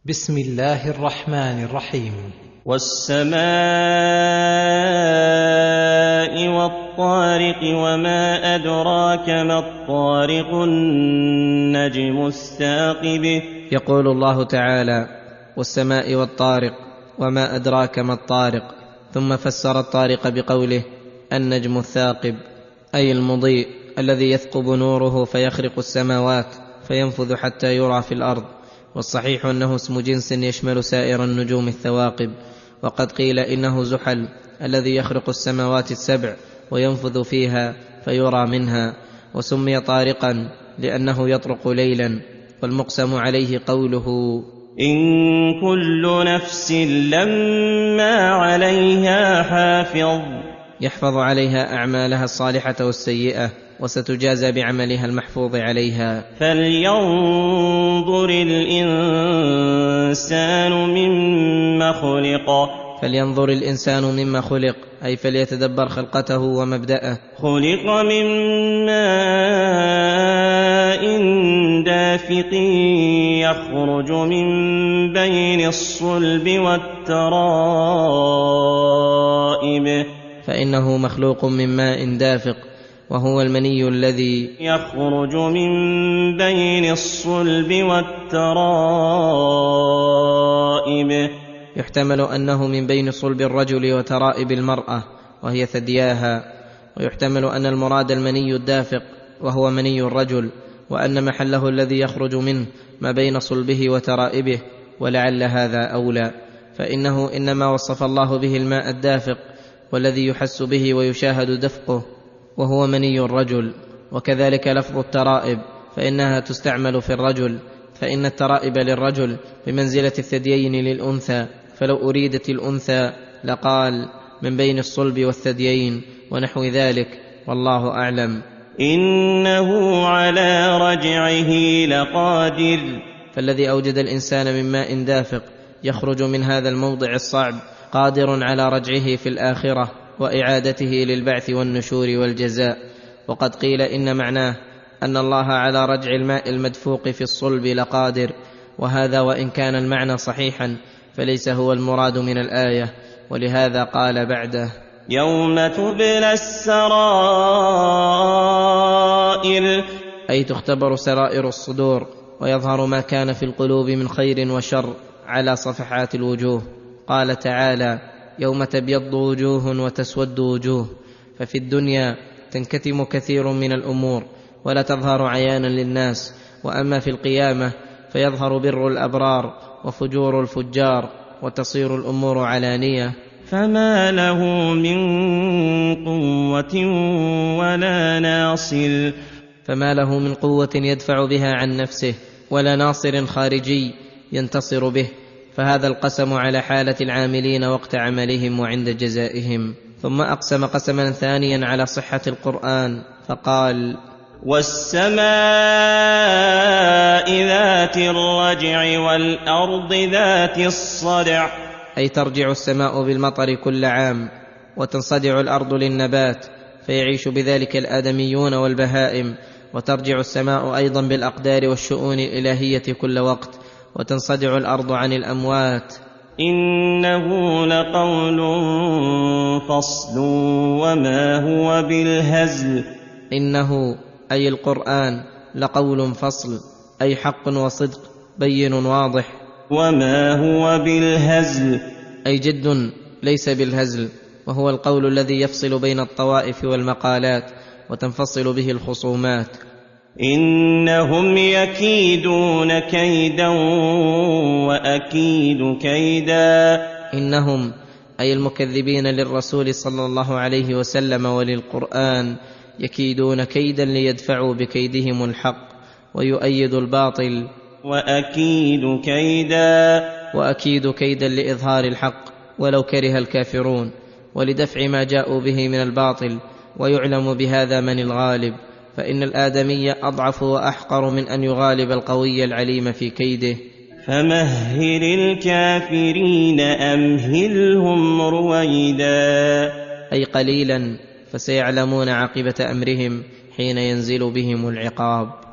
بسم الله الرحمن الرحيم. والسماء والطارق وما أدراك ما الطارق النجم الثاقب. يقول الله تعالى: والسماء والطارق وما أدراك ما الطارق، ثم فسر الطارق بقوله النجم الثاقب، أي المضيء الذي يثقب نوره فيخرق السماوات فينفذ حتى يرى في الأرض. والصحيح أنه اسم جنس يشمل سائر النجوم الثواقب، وقد قيل إنه زحل الذي يخرق السماوات السبع وينفذ فيها فيرى منها، وسمي طارقا لأنه يطرق ليلا. والمقسم عليه قوله: إن كل نفس لما عليها حافظ، يحفظ عليها أعمالها الصالحة والسيئة، وستجازى بعملها المحفوظ عليها. فلينظر الإنسان مما خلق. فلينظر الإنسان مما خلق، أي فليتدبر خلقته ومبدأه. خلق من ماء دافق يخرج من بين الصلب والترائب. فإنه مخلوق من ماء دافق، وهو المني الذي يخرج من بين الصلب والترائب. يحتمل أنه من بين صلب الرجل وترائب المرأة وهي ثدياها، ويحتمل أن المراد المني الدافق وهو مني الرجل، وأن محله الذي يخرج منه ما بين صلبه وترائبه، ولعل هذا أولى، فإنه إنما وصف الله به الماء الدافق والذي يحس به ويشاهد دفقه، وهو مني الرجل. وكذلك لفظ الترائب، فإنها تستعمل في الرجل، فإن الترائب للرجل بمنزلة الثديين للأنثى، فلو أريدت الأنثى لقال من بين الصلب والثديين ونحو ذلك، والله أعلم. إنه على رجعه لقادر. فالذي أوجد الإنسان من ماء دافق يخرج من هذا الموضع الصعب قادر على رجعه في الآخرة وإعادته للبعث والنشور والجزاء. وقد قيل إن معناه أن الله على رجع الماء المدفوق في الصلب لقادر، وهذا وإن كان المعنى صحيحا فليس هو المراد من الآية، ولهذا قال بعده: يوم تبلى السرائر، أي تختبر سرائر الصدور ويظهر ما كان في القلوب من خير وشر على صفحات الوجوه. قال تعالى: يوم تبيض وجوه وتسود وجوه. ففي الدنيا تنكتم كثير من الأمور ولا تظهر عيانا للناس، وأما في القيامة فيظهر بر الأبرار وفجور الفجار، وتصير الأمور علانية. فما له من قوة ولا ناصر. فما له من قوة يدفع بها عن نفسه، ولا ناصر خارجي ينتصر به. فهذا القسم على حالة العاملين وقت عملهم وعند جزائهم. ثم أقسم قسما ثانيا على صحة القرآن فقال: والسماء ذات الرجع والأرض ذات الصدع. أي ترجع السماء بالمطر كل عام، وتنصدع الأرض للنبات فيعيش بذلك الآدميون والبهائم، وترجع السماء أيضا بالأقدار والشؤون الإلهية كل وقت، وتنصدع الأرض عن الأموات. إنه لقول فصل وما هو بالهزل. إنه أي القرآن لقول فصل، أي حق وصدق بين واضح. وما هو بالهزل، أي جد ليس بالهزل، وهو القول الذي يفصل بين الطوائف والمقالات وتنفصل به الخصومات. إنهم يكيدون كيدا وأكيد كيدا. إنهم أي المكذبين للرسول صلى الله عليه وسلم وللقرآن يكيدون كيدا ليدفعوا بكيدهم الحق ويؤيدوا الباطل. وأكيد كيدا. وأكيد كيدا لإظهار الحق ولو كره الكافرون، ولدفع ما جاءوا به من الباطل، ويعلم بهذا من الغالب، فإن الآدمي أضعف وأحقر من أن يغالب القوي العليم في كيده. فمهل الكافرين أمهلهم رويدا. أي قليلا، فسيعلمون عاقبة أمرهم حين ينزل بهم العقاب.